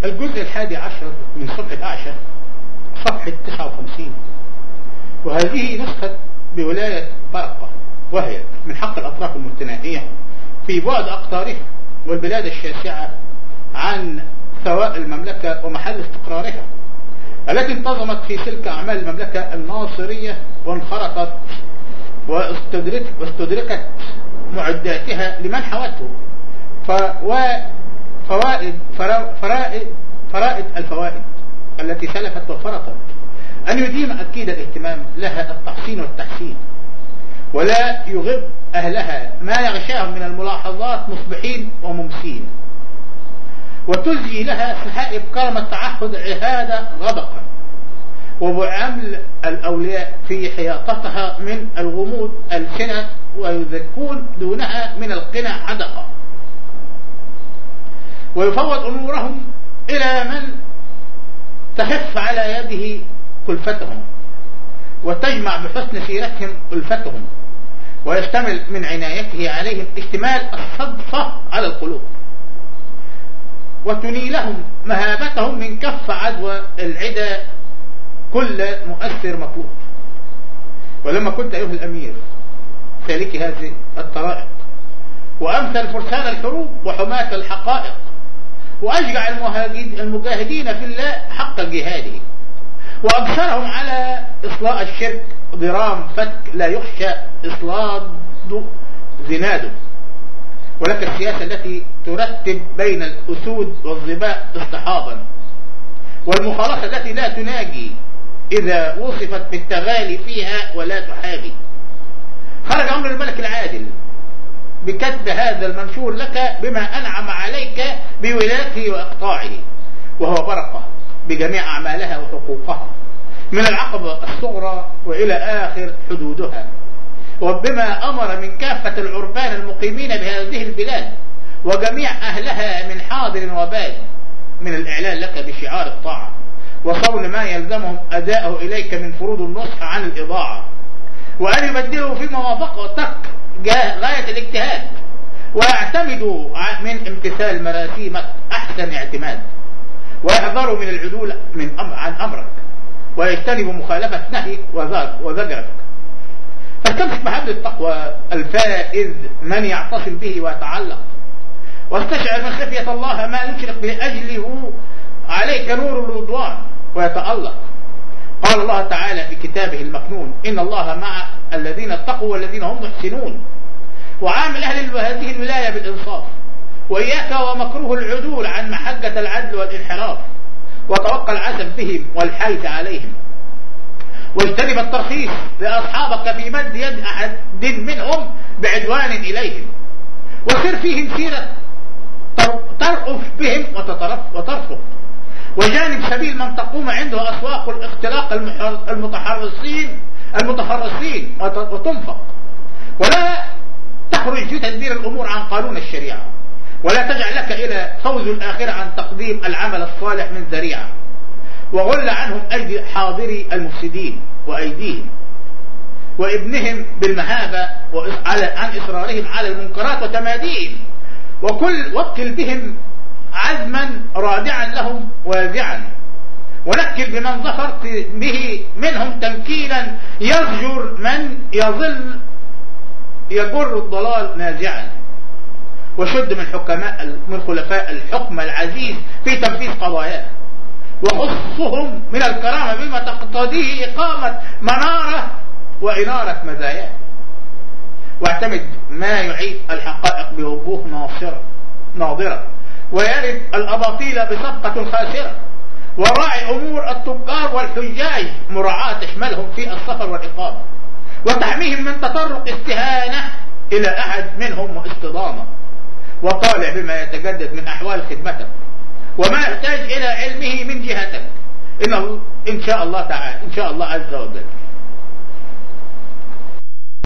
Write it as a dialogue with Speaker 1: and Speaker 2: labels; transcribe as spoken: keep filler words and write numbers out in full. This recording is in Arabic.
Speaker 1: الجزء الحادي عشر من صفحة الأعشى صفحة تسعة وخمسين، وهذه نسخة بولاية برقة، وهي من حق الأطراف المتناهية في بعد أقطارها والبلاد الشاسعة عن ثواء المملكة ومحل استقرارها، التي انتظمت في سلك أعمال المملكة الناصرية وانخرطت واستدركت, واستدركت معداتها لمن حوته فوائد فرائد, فرائد الفوائد التي سلفت وفرطت، أن يديم أكيد الاهتمام لها التحسين والتحسين، ولا يغب أهلها ما يغشاهم من الملاحظات مصبحين وممسين، وتزجي لها سحائب كرم التعهد عهادة غدقا، وبعمل الأولياء في حياطتها من الغموض السنة، ويذكون دونها من القنى حدقا، ويفوض أمورهم إلى من تخف على يده كلفتهم، وتجمع بحسن سيرتهم ألفتهم، ويشتمل من عنايته عليهم اشتمال الصدفة على القلوب، وتنيلهم مهابتهم من كف عدوى العدا كل مؤثر مطلوب. ولما كنت أيها الأمير سالك هذه الطرائق وأمثل فرسان الحروب وحماة الحقائق، وأشجع المجاهدين في الله حق جهاده، وأبصرهم على إصلاء الشرك ضرام فتك لا يخشى إصلاد زناده، ولك السياسة التي ترتب بين الأسود والظباء اصطحابا، والمخالصة التي لا تناجي إذا وصفت بالتغالي فيها ولا تحابي. خرج أمر الملك العادل بكتب هذا المنشور لك بما أنعم عليك بولايته وإقطاعه، وهو برقة بجميع أعمالها وحقوقها من العقبة الصغرى وإلى آخر حدودها، وبما أمر من كافة العربان المقيمين بهذه البلاد وجميع أهلها من حاضر وباد من الإعلان لك بشعار الطاعة، وصون ما يلزمهم أداءه إليك من فروض النصح عن الإضاعة، وأن يبدلوا في موافقتك غاية الاجتهاد، ويعتمدوا من امتثال مراسيمك أحسن اعتماد، ويحذروا من العدول من أمر عن أمرك، ويجتنبوا مخالفة نهيك وزجرك. فاستمسك بحبل التقوى الفائز من يعتصم به ويتعلق، واستشعر من خفية الله ما يشرق لأجله عليك نور الرضوان ويتألق. قال الله تعالى في كتابه المكنون: إن الله مع الذين اتقوا والذين هم محسنون. وعامل أهل هذه الولاية بالإنصاف، وإياك ومكروه العدول عن محجة العدل والانحراف، وتوقع العسف بهم والحيث عليهم، واجتنب الترخيص لأصحابك في مد يد أحد منهم بعدوان إليهم، وسر فيهم سيرة ترأف بهم وترفق، وجانب سبيل من تقوم عنده أسواق الاختلاق المتحرصين المتفرسين وتنفق، ولا تخرج في تدبير الأمور عن قانون الشريعة، ولا تجعل لك إلى فوز الآخرة عن تقديم العمل الصالح من ذريعة، وغل عنهم أيدي حاضري المفسدين وأيديهم وابنهم بالمهابة عن إصرارهم على المنكرات وتماديهم، وكل وكل بهم عزما رادعا لهم وازعا، ونكل بمن ظفرت به منهم تنكيلا يزجر من يظل يجر الضلال نازعا، وشد من حكماء من خلفاء الحكم العزيز في تنفيذ قضاياه، وخصهم من الكرامة بما تقتضيه إقامة منارة وإنارة مزاياه، واعتمد ما يعيد الحقائق بوجوه ناصرة ناظرة، ويرد الأباطيل بصفقة خاسرة، وراعي أمور التجار والحجاج مراعاة تشملهم في السفر والإقامة، وتحميهم من تطرق استهانة إلى أحد منهم واصطدامة، وطالع بما يتجدد من أحوال خدمتك وما يحتاج إلى علمه من جهتك، إنه إن شاء الله تعالى إن شاء الله عز وجل